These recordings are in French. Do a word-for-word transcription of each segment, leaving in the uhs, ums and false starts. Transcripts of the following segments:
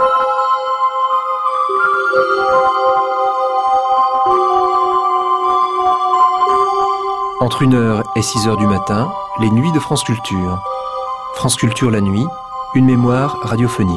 Entre une heure et six heures du matin, les nuits de France Culture. France Culture la nuit, une mémoire radiophonique.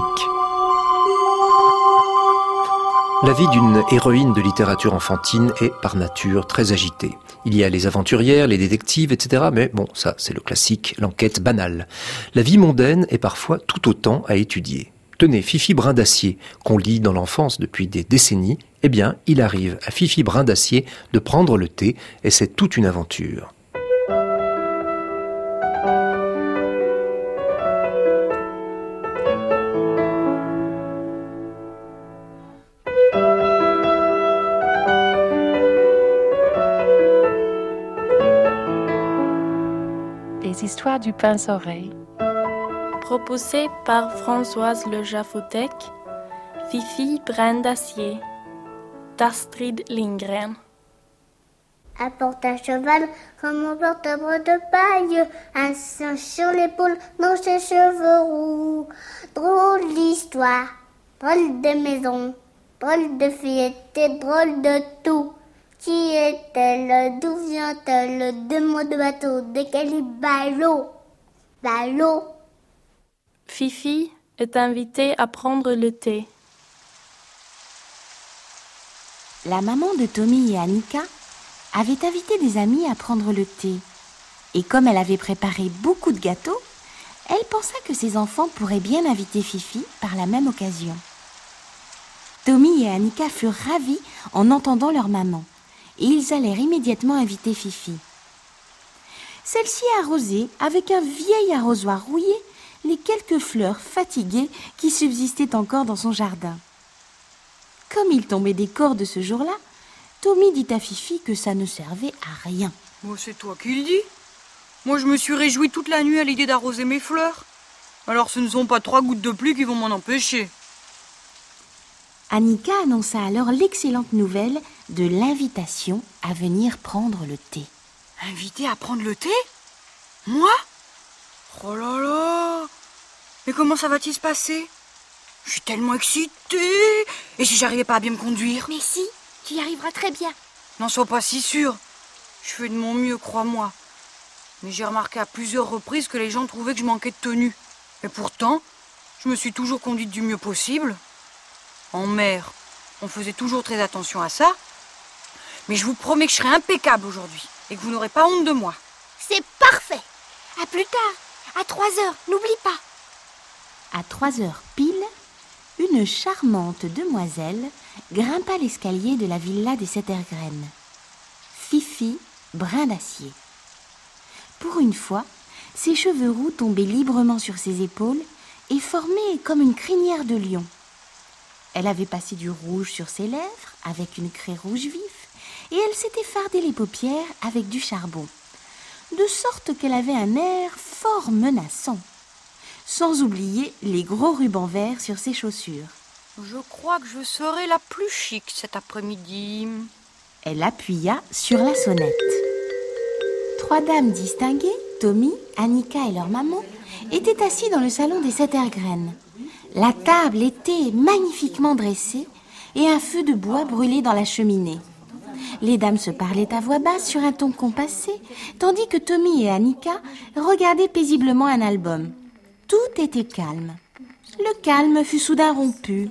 La vie d'une héroïne de littérature enfantine est par nature très agitée. Il y a les aventurières, les détectives, et cetera. Mais bon, ça c'est le classique, l'enquête banale. La vie mondaine est parfois tout autant à étudier. Tenez, Fifi Brin d'Acier, qu'on lit dans l'enfance depuis des décennies, eh bien, il arrive à Fifi Brin d'Acier de prendre le thé, et c'est toute une aventure. Les histoires du pince-oreille. Proposé par Françoise Le Jaffotec, Fifi Brin d'Acier, d'Astrid Lindgren. Elle porte un cheval comme on porte un bras de paille, un singe sur l'épaule dans ses cheveux roux. Drôle d'histoire, drôle de maison, drôle de fillette et drôle de tout. Qui est-elle? D'où vient-elle? De mots de bateau, de quel ballot? Ballot. Fifi est invitée à prendre le thé. La maman de Tommy et Annika avait invité des amis à prendre le thé. Et comme elle avait préparé beaucoup de gâteaux, elle pensa que ses enfants pourraient bien inviter Fifi par la même occasion. Tommy et Annika furent ravis en entendant leur maman, et ils allèrent immédiatement inviter Fifi. Celle-ci arrosait avec un vieil arrosoir rouillé les quelques fleurs fatiguées qui subsistaient encore dans son jardin. Comme il tombait des cordes ce jour-là, Tommy dit à Fifi que ça ne servait à rien. Oh, c'est toi qui le dis. Moi, je me suis réjouie toute la nuit à l'idée d'arroser mes fleurs. Alors ce ne sont pas trois gouttes de pluie qui vont m'en empêcher. Annika annonça alors l'excellente nouvelle de l'invitation à venir prendre le thé. Invitée à prendre le thé? Moi? Oh là là! Mais comment ça va-t-il se passer? Je suis tellement excitée! Et si j'arrivais pas à bien me conduire? Mais si, tu y arriveras très bien. N'en sois pas si sûre. Je fais de mon mieux, crois-moi. Mais j'ai remarqué à plusieurs reprises que les gens trouvaient que je manquais de tenue. Et pourtant, je me suis toujours conduite du mieux possible. En mer, on faisait toujours très attention à ça. Mais je vous promets que je serai impeccable aujourd'hui et que vous n'aurez pas honte de moi. C'est parfait. À plus tard, à trois heures, n'oublie pas. À trois heures pile, une charmante demoiselle grimpa l'escalier de la villa des Settergren. Fifi Brin d'Acier. Pour une fois, ses cheveux roux tombaient librement sur ses épaules et formaient comme une crinière de lion. Elle avait passé du rouge sur ses lèvres avec une craie rouge vif et elle s'était fardé les paupières avec du charbon, de sorte qu'elle avait un air fort menaçant, sans oublier les gros rubans verts sur ses chaussures. Je crois que je serai la plus chic cet après-midi. Elle appuya sur la sonnette. Trois dames distinguées, Tommy, Annika et leur maman, étaient assis dans le salon des Settergren. La table était magnifiquement dressée et un feu de bois brûlait dans la cheminée. Les dames se parlaient à voix basse sur un ton compassé, tandis que Tommy et Annika regardaient paisiblement un album. Tout était calme. Le calme fut soudain rompu.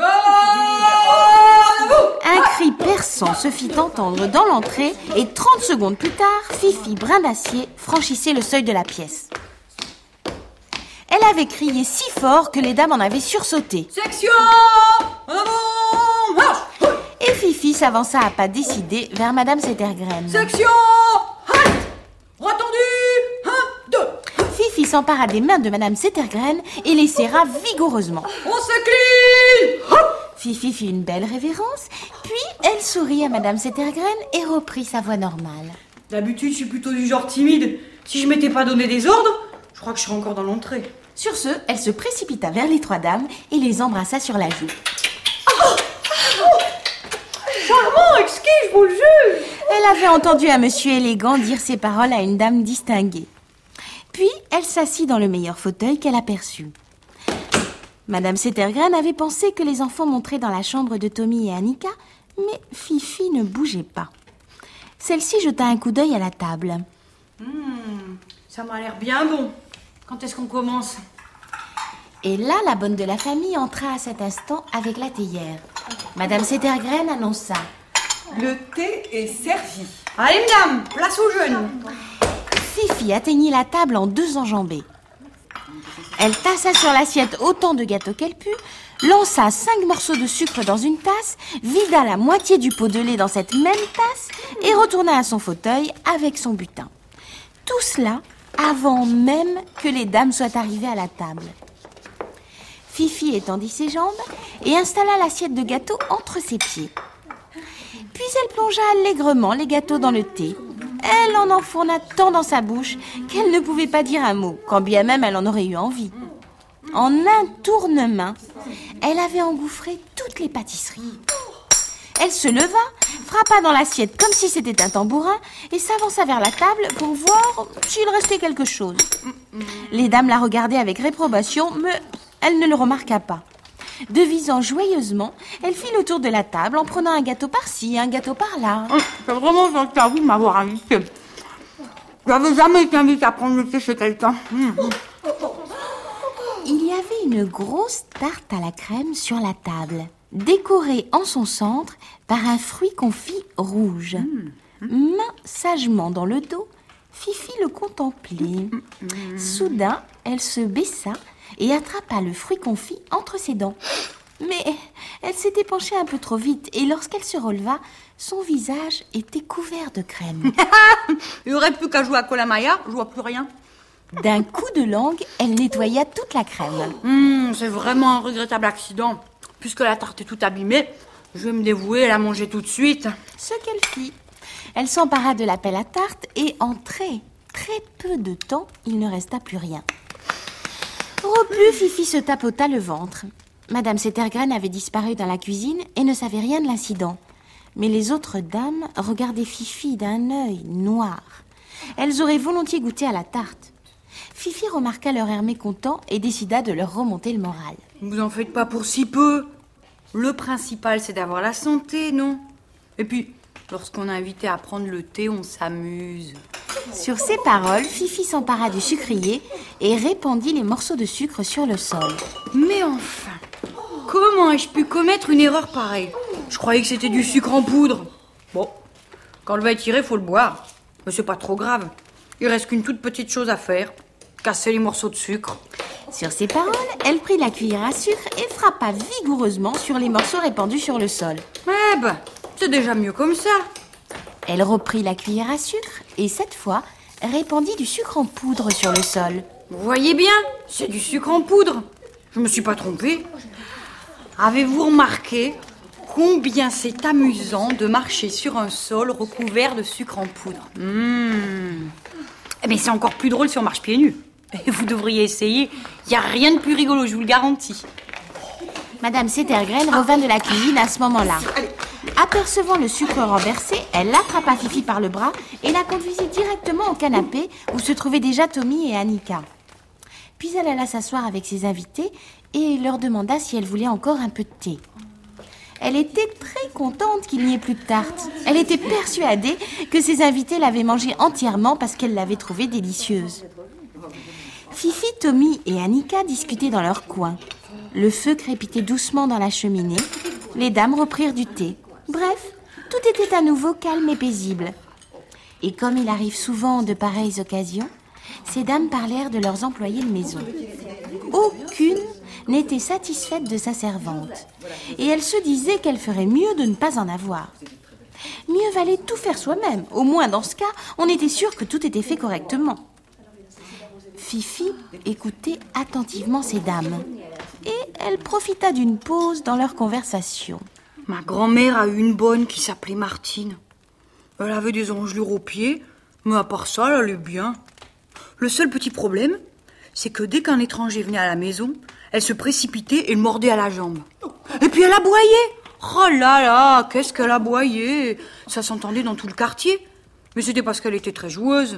Un cri perçant se fit entendre dans l'entrée et trente secondes plus tard, Fifi Brin d'Acier franchissait le seuil de la pièce. Elle avait crié si fort que les dames en avaient sursauté. Section en avant, marche. Et Fifi s'avança à pas décidés vers Madame Settergren. Section halte, bras tendus, un, deux. Fifi s'empara des mains de Madame Settergren et les serra vigoureusement. On s'incline. Fifi fit une belle révérence, puis elle sourit à Madame Settergren et reprit sa voix normale. D'habitude, je suis plutôt du genre timide. Si je m'étais pas donné des ordres, je crois que je serais encore dans l'entrée. Sur ce, elle se précipita vers les trois dames et les embrassa sur la joue. Oh, oh, charmant, exquis, je vous le jure. Elle avait entendu un monsieur élégant dire ces paroles à une dame distinguée. Puis, elle s'assit dans le meilleur fauteuil qu'elle aperçut. Madame Settergren avait pensé que les enfants montraient dans la chambre de Tommy et Annika, mais Fifi ne bougeait pas. Celle-ci jeta un coup d'œil à la table. Mmh, ça m'a l'air bien bon. Quand est-ce qu'on commence ? Et là, la bonne de la famille entra à cet instant avec la théière. Madame Settergren annonça. Le thé est servi. Allez, mesdames, place aux jeunes. Fifi atteignit la table en deux enjambées. Elle tassa sur l'assiette autant de gâteaux qu'elle put, lança cinq morceaux de sucre dans une tasse, vida la moitié du pot de lait dans cette même tasse et retourna à son fauteuil avec son butin. Tout cela avant même que les dames soient arrivées à la table. Fifi étendit ses jambes et installa l'assiette de gâteaux entre ses pieds. Puis elle plongea allègrement les gâteaux dans le thé. Elle en enfourna tant dans sa bouche qu'elle ne pouvait pas dire un mot, quand bien même elle en aurait eu envie. En un tournement, elle avait engouffré toutes les pâtisseries. Elle se leva, frappa dans l'assiette comme si c'était un tambourin et s'avança vers la table pour voir s'il restait quelque chose. Les dames la regardaient avec réprobation, mais elle ne le remarqua pas. Devisant joyeusement, elle fit le tour de la table en prenant un gâteau par-ci, un gâteau par-là. J'ai vraiment envie de m'avoir invité. J'avais jamais été invitée à prendre le thé chez quelqu'un. Mmh. Il y avait une grosse tarte à la crème sur la table, décorée en son centre par un fruit confit rouge. Mmh. Main sagement dans le dos, Fifi le contemplait. Mmh. Soudain, elle se baissa et attrapa le fruit confit entre ses dents. Mais elle s'était penchée un peu trop vite et lorsqu'elle se releva, son visage était couvert de crème. Il n'y aurait plus qu'à jouer à Colamaya, je vois plus rien. D'un coup de langue, elle nettoya toute la crème. Mmh, c'est vraiment un regrettable accident. Puisque la tarte est toute abîmée, je vais me dévouer et la manger tout de suite. Ce qu'elle fit. Elle s'empara de la pelle à tarte et en très, très peu de temps, il ne resta plus rien. Repu, Fifi se tapota le ventre. Madame Settergren avait disparu dans la cuisine et ne savait rien de l'incident. Mais les autres dames regardaient Fifi d'un œil noir. Elles auraient volontiers goûté à la tarte. Fifi remarqua leur air mécontent et décida de leur remonter le moral. Vous en faites pas pour si peu. Le principal, c'est d'avoir la santé, non ? Et puis, lorsqu'on est invité à prendre le thé, on s'amuse. Sur ces paroles, Fifi s'empara du sucrier et répandit les morceaux de sucre sur le sol. Mais enfin, comment ai-je pu commettre une erreur pareille ? Je croyais que c'était du sucre en poudre. Bon, quand le vin est tiré, faut le boire. Mais c'est pas trop grave. Il reste qu'une toute petite chose à faire. Casser les morceaux de sucre. Sur ces paroles, elle prit la cuillère à sucre et frappa vigoureusement sur les morceaux répandus sur le sol. Eh ben, c'est déjà mieux comme ça. Elle reprit la cuillère à sucre et cette fois, répandit du sucre en poudre sur le sol. Vous voyez bien, c'est du sucre en poudre. Je me suis pas trompée. Avez-vous remarqué combien c'est amusant de marcher sur un sol recouvert de sucre en poudre ? Mmh. Mais c'est encore plus drôle si on marche pieds nus. Et vous devriez essayer. Il n'y a rien de plus rigolo, je vous le garantis. Madame Settergren revint de la cuisine à ce moment-là. Apercevant le sucre renversé, elle attrapa Fifi par le bras et la conduisit directement au canapé où se trouvaient déjà Tommy et Annika. Puis elle alla s'asseoir avec ses invités et leur demanda si elle voulait encore un peu de thé. Elle était très contente qu'il n'y ait plus de tarte. Elle était persuadée que ses invités l'avaient mangée entièrement parce qu'elle l'avait trouvée délicieuse. Fifi, Tommy et Annika discutaient dans leur coin. Le feu crépitait doucement dans la cheminée. Les dames reprirent du thé. Bref, tout était à nouveau calme et paisible. Et comme il arrive souvent de pareilles occasions, ces dames parlèrent de leurs employés de maison. Aucune n'était satisfaite de sa servante. Et elle se disait qu'elle ferait mieux de ne pas en avoir. Mieux valait tout faire soi-même. Au moins, dans ce cas, on était sûr que tout était fait correctement. Fifi écoutait attentivement ces dames. Et elle profita d'une pause dans leur conversation. Ma grand-mère a eu une bonne qui s'appelait Martine. Elle avait des engelures aux pieds, mais à part ça, elle allait bien. Le seul petit problème, c'est que dès qu'un étranger venait à la maison, elle se précipitait et le mordait à la jambe. Et puis elle aboyait. Oh là là, qu'est-ce qu'elle aboyait. Ça s'entendait dans tout le quartier. Mais c'était parce qu'elle était très joueuse.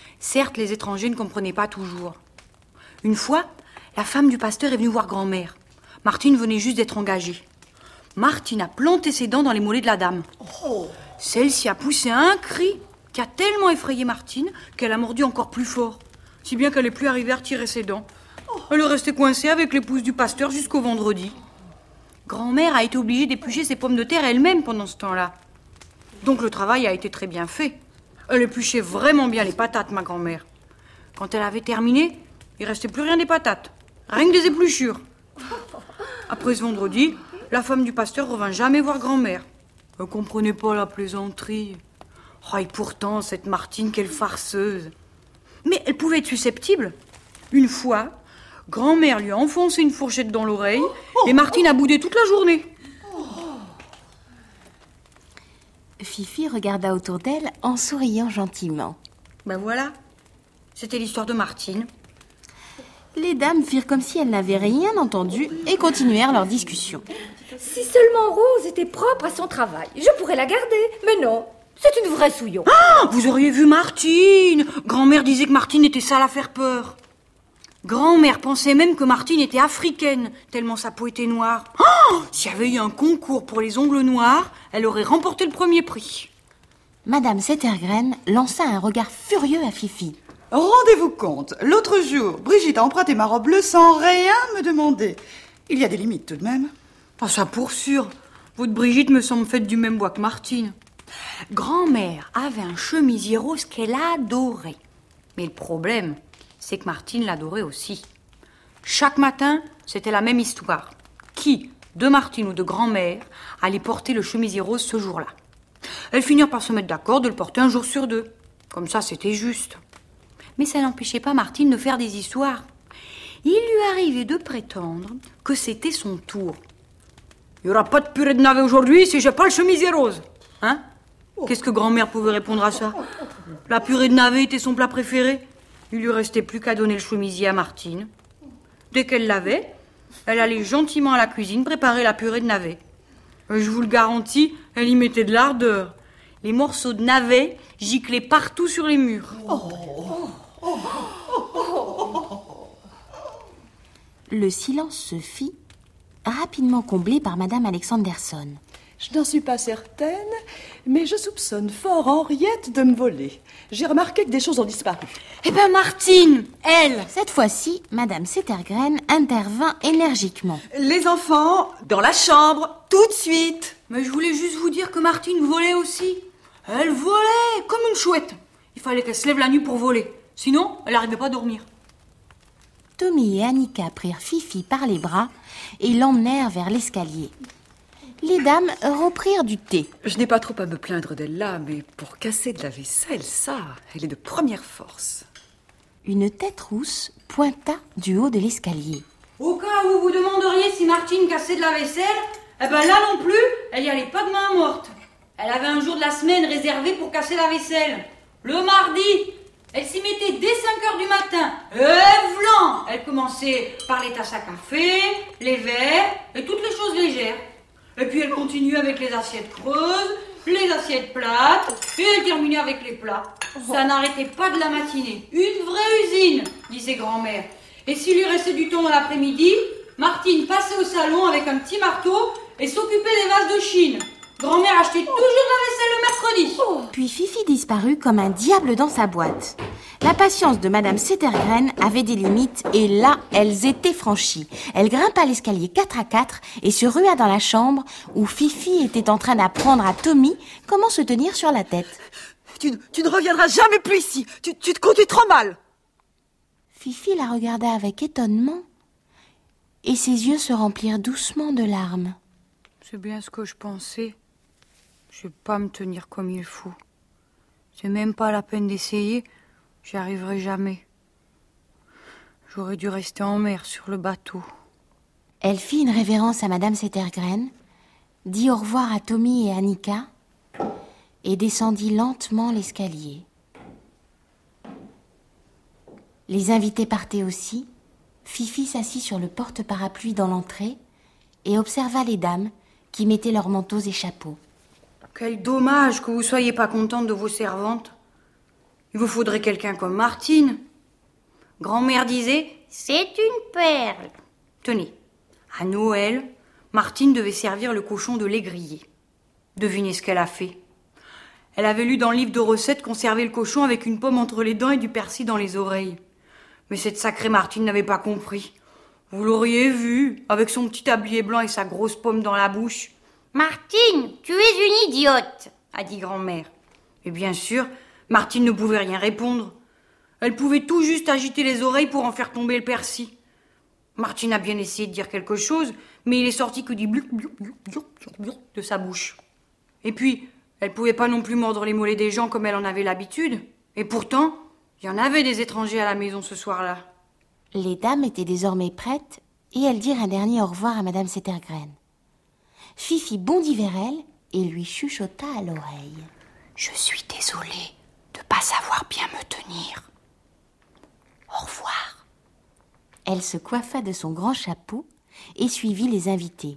Certes, les étrangers ne comprenaient pas toujours. Une fois, la femme du pasteur est venue voir grand-mère. Martine venait juste d'être engagée. Martine a planté ses dents dans les mollets de la dame. Oh. Celle-ci a poussé un cri qui a tellement effrayé Martine qu'elle a mordu encore plus fort. Si bien qu'elle n'est plus arrivée à retirer ses dents. Elle est restée coincée avec l'épouse du pasteur jusqu'au vendredi. Grand-mère a été obligée d'éplucher ses pommes de terre elle-même pendant ce temps-là. Donc le travail a été très bien fait. Elle épluchait vraiment bien les patates, ma grand-mère. Quand elle avait terminé, il ne restait plus rien des patates. Rien que des épluchures. Après ce vendredi, la femme du pasteur ne revint jamais voir grand-mère. Elle ne comprenait pas la plaisanterie. Oh, et pourtant, cette Martine, quelle farceuse. Mais elle pouvait être susceptible. Une fois, grand-mère lui a enfoncé une fourchette dans l'oreille et Martine a boudé toute la journée. Fifi regarda autour d'elle en souriant gentiment. Ben voilà, c'était l'histoire de Martine. Les dames firent comme si elles n'avaient rien entendu et continuèrent leur discussion. Si seulement Rose était propre à son travail, je pourrais la garder. Mais non, c'est une vraie souillon. Ah, vous auriez vu Martine. Grand-mère disait que Martine était sale à faire peur. Grand-mère pensait même que Martine était africaine, tellement sa peau était noire. Oh, s'il y avait eu un concours pour les ongles noirs, elle aurait remporté le premier prix. Madame Settergren lança un regard furieux à Fifi. Rendez-vous compte, l'autre jour, Brigitte a emprunté ma robe bleue sans rien me demander. Il y a des limites tout de même. Ah, ça pour sûr. Votre Brigitte me semble faite du même bois que Martine. Grand-mère avait un chemisier rose qu'elle adorait. Mais le problème, c'est que Martine l'adorait aussi. Chaque matin, c'était la même histoire. Qui, de Martine ou de grand-mère, allait porter le chemisier rose ce jour-là? Elles finirent par se mettre d'accord de le porter un jour sur deux. Comme ça, c'était juste. Mais ça n'empêchait pas Martine de faire des histoires. Il lui arrivait de prétendre que c'était son tour. Il n'y aura pas de purée de navet aujourd'hui si j'ai pas le chemisier rose. Hein? Qu'est-ce que grand-mère pouvait répondre à ça? La purée de navet était son plat préféré. Il lui restait plus qu'à donner le chemisier à Martine. Dès qu'elle l'avait, elle allait gentiment à la cuisine préparer la purée de navet. Je vous le garantis, elle y mettait de l'ardeur. Les morceaux de navet giclaient partout sur les murs. Le silence se fit, rapidement comblé par Madame Alexanderson. Je n'en suis pas certaine, mais je soupçonne fort Henriette de me voler. J'ai remarqué que des choses ont disparu. Eh ben Martine, elle... Cette fois-ci, Madame Settergren intervint énergiquement. Les enfants, dans la chambre, tout de suite. Mais je voulais juste vous dire que Martine volait aussi. Elle volait comme une chouette. Il fallait qu'elle se lève la nuit pour voler. Sinon, elle n'arrivait pas à dormir. Tommy et Annika prirent Fifi par les bras et l'emmenèrent vers l'escalier. Les dames reprirent du thé. Je n'ai pas trop à me plaindre d'elle là, mais pour casser de la vaisselle, ça, elle est de première force. Une tête rousse pointa du haut de l'escalier. Au cas où vous vous demanderiez si Martine cassait de la vaisselle, eh ben là non plus, elle y allait pas de main morte. Elle avait un jour de la semaine réservé pour casser la vaisselle. Le mardi, elle s'y mettait dès cinq heures du matin. Et vlan, elle commençait par les tasses à café, les verres et toutes les choses légères. Et puis elle continuait avec les assiettes creuses, les assiettes plates, et elle terminait avec les plats. Ça n'arrêtait pas de la matinée. Une vraie usine, disait grand-mère. Et s'il lui restait du temps dans l'après-midi, Martine passait au salon avec un petit marteau et s'occupait des vases de Chine. Grand-mère achetait toujours de la vaisselle le mercredi. Puis Fifi disparut comme un diable dans sa boîte. La patience de Madame Settergren avait des limites et là, elles étaient franchies. Elle grimpa l'escalier quatre à quatre et se rua dans la chambre où Fifi était en train d'apprendre à Tommy comment se tenir sur la tête. Tu, tu ne reviendras jamais plus ici. Tu, tu te conduis trop mal. Fifi la regarda avec étonnement et ses yeux se remplirent doucement de larmes. C'est bien ce que je pensais. Je vais pas me tenir comme il faut. C'est même pas la peine d'essayer. J'y arriverai jamais. J'aurais dû rester en mer sur le bateau. Elle fit une révérence à Madame Settergren, dit au revoir à Tommy et Annika et descendit lentement l'escalier. Les invités partaient aussi. Fifi s'assit sur le porte-parapluie dans l'entrée et observa les dames qui mettaient leurs manteaux et chapeaux. Quel dommage que vous soyez pas contente de vos servantes. Il vous faudrait quelqu'un comme Martine. Grand-mère disait, c'est une perle. Tenez, À Noël, Martine devait servir le cochon de lait grillé. Devinez ce qu'elle a fait. Elle avait lu dans le livre de recettes qu'on servait le cochon avec une pomme entre les dents et du persil dans les oreilles. Mais cette sacrée Martine n'avait pas compris. Vous l'auriez vu, avec son petit tablier blanc et sa grosse pomme dans la bouche. « Martine, tu es une idiote !» a dit grand-mère. Et bien sûr, Martine ne pouvait rien répondre. Elle pouvait tout juste agiter les oreilles pour en faire tomber le persil. Martine a bien essayé de dire quelque chose, mais il est sorti que du bloup, bloup, bloup, bloup, bloup de sa bouche. Et puis, elle pouvait pas non plus mordre les mollets des gens comme elle en avait l'habitude. Et pourtant, il y en avait des étrangers à la maison ce soir-là. Les dames étaient désormais prêtes et elles dirent un dernier au revoir à Madame Settergren. Fifi bondit vers elle et lui chuchota à l'oreille. « Je suis désolée de ne pas savoir bien me tenir. Au revoir. » Elle se coiffa de son grand chapeau et suivit les invités.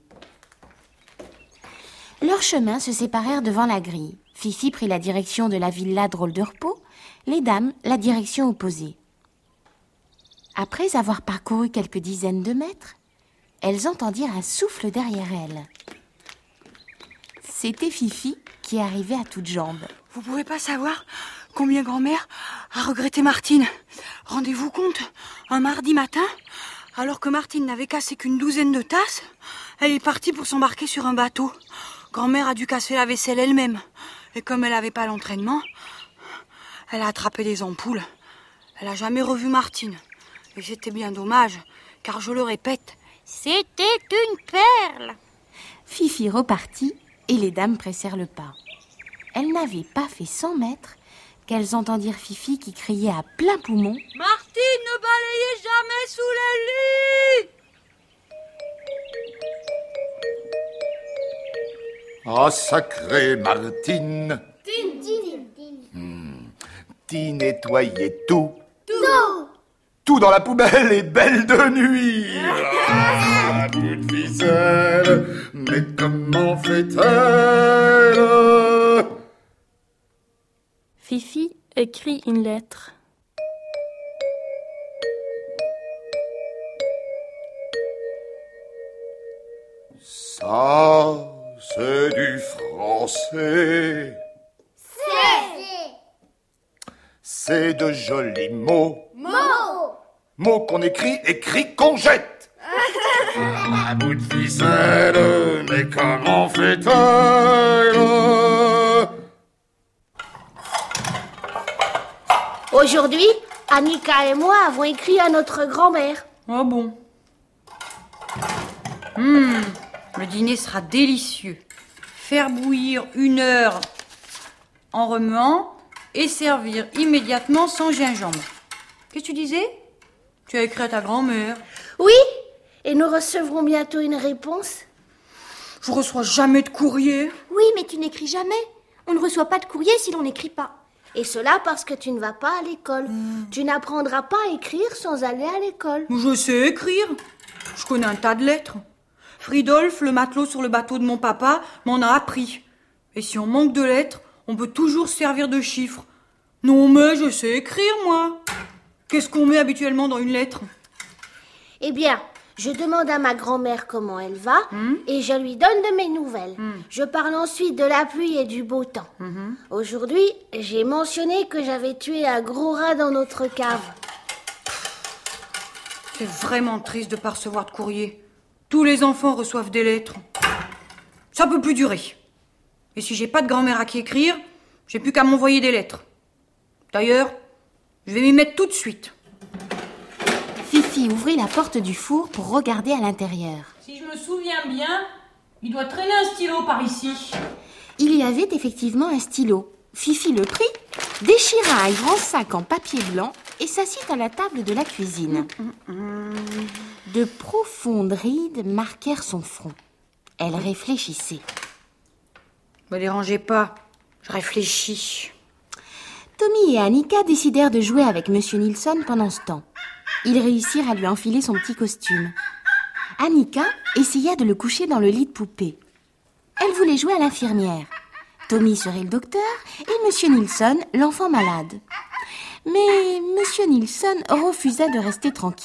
Leurs chemins se séparèrent devant la grille. Fifi prit la direction de la villa Drôle de Repos, les dames la direction opposée. Après avoir parcouru quelques dizaines de mètres, elles entendirent un souffle derrière elles. C'était Fifi qui arrivait à toutes jambes. Vous pouvez pas savoir combien grand-mère a regretté Martine. Rendez-vous compte, un mardi matin, alors que Martine n'avait cassé qu'une douzaine de tasses, elle est partie pour s'embarquer sur un bateau. Grand-mère a dû casser la vaisselle elle-même. Et comme elle n'avait pas l'entraînement, elle a attrapé des ampoules. Elle n'a jamais revu Martine. Et c'était bien dommage, car je le répète, c'était une perle. Fifi repartit et les dames pressèrent le pas. Elles n'avaient pas fait cent mètres qu'elles entendirent Fifi qui criait à plein poumon « Martine, ne balayez jamais sous les lits !» Ah, sacrée Martine! Tine, tine, tine. Hmm. T'y nettoyais tout. Tout. Tout dans la poubelle est belle de nuit. Ah, bout de ficelle, mais comment fait-elle? Fifi écrit une lettre. Ça, c'est du français. C'est. C'est de jolis mots. Mots. Mots qu'on écrit, écrit qu'on jette. Un bout de ficelle, mais comment fait-elle? Aujourd'hui, Annika et moi avons écrit à notre grand-mère. Ah bon? Hum, le dîner sera délicieux. Faire bouillir une heure en remuant et servir immédiatement sans gingembre. Qu'est-ce que tu disais? Tu as écrit à ta grand-mère. Oui, et nous recevrons bientôt une réponse. Je reçois jamais de courrier. Oui, mais tu n'écris jamais. On ne reçoit pas de courrier si l'on n'écrit pas. Et cela parce que tu ne vas pas à l'école. Mmh. Tu n'apprendras pas à écrire sans aller à l'école. Je sais écrire. Je connais un tas de lettres. Fridolf, le matelot sur le bateau de mon papa, m'en a appris. Et si on manque de lettres, on peut toujours se servir de chiffres. Non, mais je sais écrire, moi. Qu'est-ce qu'on met habituellement dans une lettre? Eh bien, je demande à ma grand-mère comment elle va mmh. et je lui donne de mes nouvelles. Mmh. Je parle ensuite de la pluie et du beau temps. Mmh. Aujourd'hui, j'ai mentionné que j'avais tué un gros rat dans notre cave. C'est vraiment triste de ne pas recevoir de courrier. Tous les enfants reçoivent des lettres. Ça peut plus durer. Et si j'ai pas de grand-mère à qui écrire, j'ai plus qu'à m'envoyer des lettres. D'ailleurs, je vais m'y mettre tout de suite. Fifi ouvrit la porte du four pour regarder à l'intérieur. Si je me souviens bien, il doit traîner un stylo par ici. Il y avait effectivement un stylo. Fifi le prit, déchira un grand sac en papier blanc et s'assit à la table de la cuisine. De profondes rides marquèrent son front. Elle réfléchissait. Ne me dérangez pas, je réfléchis. Tommy et Annika décidèrent de jouer avec Monsieur Nilsson pendant ce temps. Ils réussirent à lui enfiler son petit costume. Annika essaya de le coucher dans le lit de poupée. Elle voulait jouer à l'infirmière. Tommy serait le docteur et Monsieur Nilsson l'enfant malade. Mais Monsieur Nilsson refusa de rester tranquille.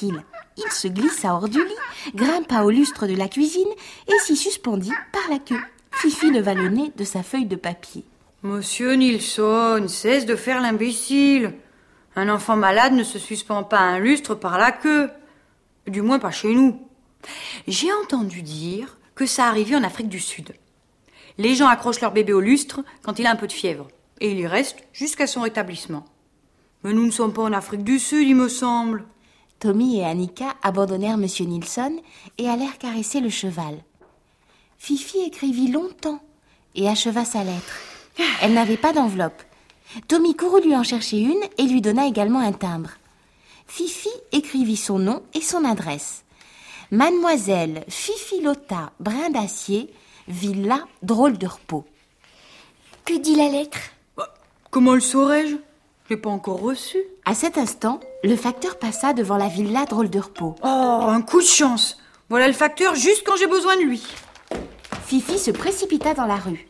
il se glissa hors du lit, grimpa au lustre de la cuisine et s'y suspendit par la queue. Fifi leva le nez de sa feuille de papier. Monsieur Nilsson, cesse de faire l'imbécile. Un enfant malade ne se suspend pas à un lustre par la queue. Du moins pas chez nous. J'ai entendu dire que ça arrivait en Afrique du Sud. Les gens accrochent leur bébé au lustre quand il a un peu de fièvre. Et il y reste jusqu'à son rétablissement. Mais nous ne sommes pas en Afrique du Sud, il me semble. Tommy et Annika abandonnèrent Monsieur Nilsson et allèrent caresser le cheval. Fifi écrivit longtemps et acheva sa lettre. Elle n'avait pas d'enveloppe. Tommy courut lui en chercher une et lui donna également un timbre. Fifi écrivit son nom et son adresse. Mademoiselle Fifi Lotta Brin d'Acier, Villa Drôle de Repos. Que dit la lettre ? Bah, comment le saurais-je ? Je l'ai pas encore reçu. À cet instant, le facteur passa devant la Villa Drôle de Repos. Oh, un coup de chance. Voilà le facteur juste quand j'ai besoin de lui. Fifi se précipita dans la rue.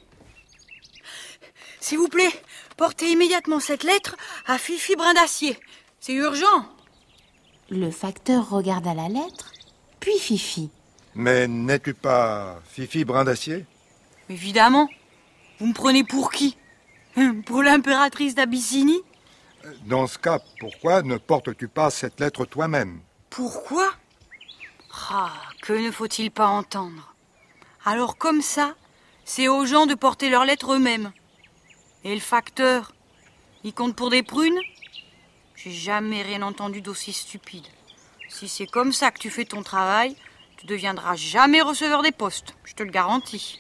S'il vous plaît, portez immédiatement cette lettre à Fifi Brin d'Acier. C'est urgent. Le facteur regarda la lettre, puis Fifi. Mais n'es-tu pas Fifi Brin d'Acier ? Évidemment. Vous me prenez pour qui ? Pour l'impératrice d'Abyssinie ? Dans ce cas, pourquoi ne portes-tu pas cette lettre toi-même ? Pourquoi ? Ah, que ne faut-il pas entendre ? Alors comme ça, c'est aux gens de porter leurs lettres eux-mêmes. Et le facteur, il compte pour des prunes ? J'ai jamais rien entendu d'aussi stupide. Si c'est comme ça que tu fais ton travail, tu deviendras jamais receveur des postes, je te le garantis.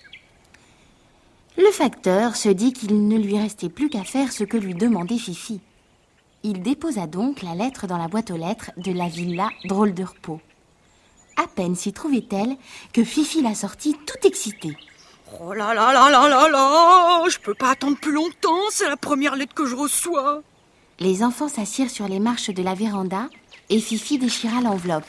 Le facteur se dit qu'il ne lui restait plus qu'à faire ce que lui demandait Fifi. Il déposa donc la lettre dans la boîte aux lettres de la Villa Drôle de Repos. À peine s'y trouvait-elle que Fifi la sortit tout excitée. Oh là là là là là là, je peux pas attendre plus longtemps, c'est la première lettre que je reçois. Les enfants s'assirent sur les marches de la véranda et Fifi déchira l'enveloppe.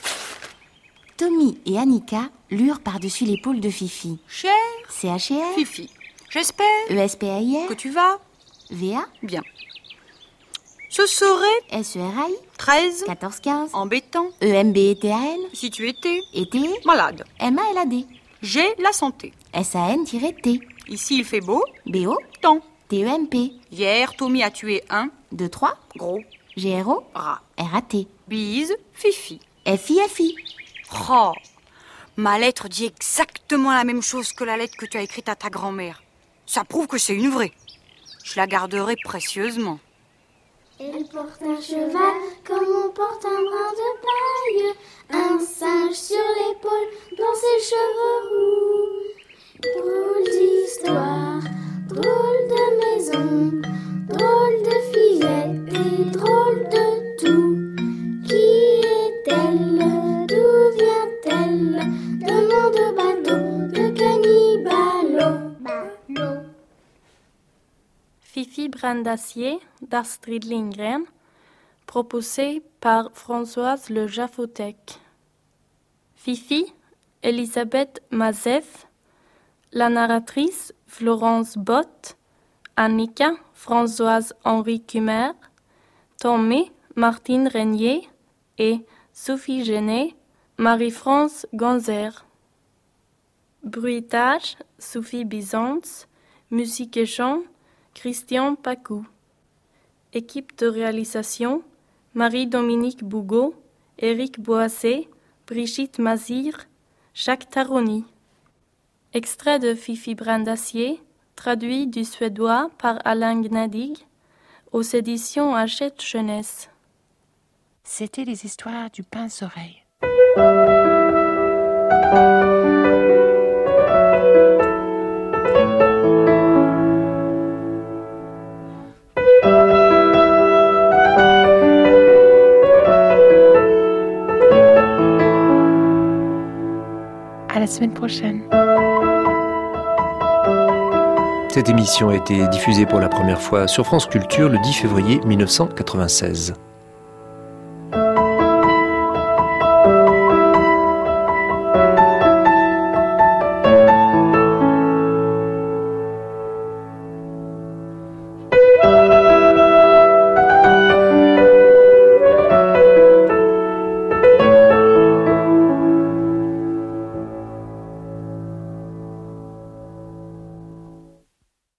Tommy et Annika lurent par-dessus l'épaule de Fifi. Cher C H E R Fifi, j'espère E S P A I R que tu vas V A bien. Ce serait S E R A I treize quatorze quinze embêtant E M B E T A N si tu étais été malade. M A L A D J'ai la santé. S A N T Ici il fait beau. B O Temps. T E M P Hier Tommy a tué un deux trois gros G R O rat. R A T Bise Fifi. F I F I. Oh, ma lettre dit exactement la même chose que la lettre que tu as écrite à ta grand-mère. Ça prouve que c'est une vraie. Je la garderai précieusement. Elle porte un cheval comme on porte un brin de paille, un singe sur l'épaule dans ses cheveux roux. Drôle d'histoire, drôle de maison, drôle de fillette et drôle de tout. Qui est-elle? D'où vient-elle? Demande au bateau de Cannibalo. Ballot. Fifi Brin d'Acier d'Astrid Lindgren, proposé par Françoise Le Jaffotec. Fifi, Elisabeth Mazef, la narratrice Florence Bott, Annika, Françoise Henri Cumer, Tommy, Martine Régnier et Sophie Genet, Marie-France Gonzer. Bruitage, Sophie Bizance, musique et chant, Christian Pacou. Équipe de réalisation, Marie-Dominique Bougot, Éric Boissé, Brigitte Mazir, Jacques Taroni. Extrait de Fifi Brin d'Acier, traduit du suédois par Alain Gnadig, aux éditions Hachette Jeunesse. C'était les histoires du pince-oreille. À la semaine prochaine. Cette émission a été diffusée pour la première fois sur France Culture le dix février mille neuf cent quatre-vingt-seize.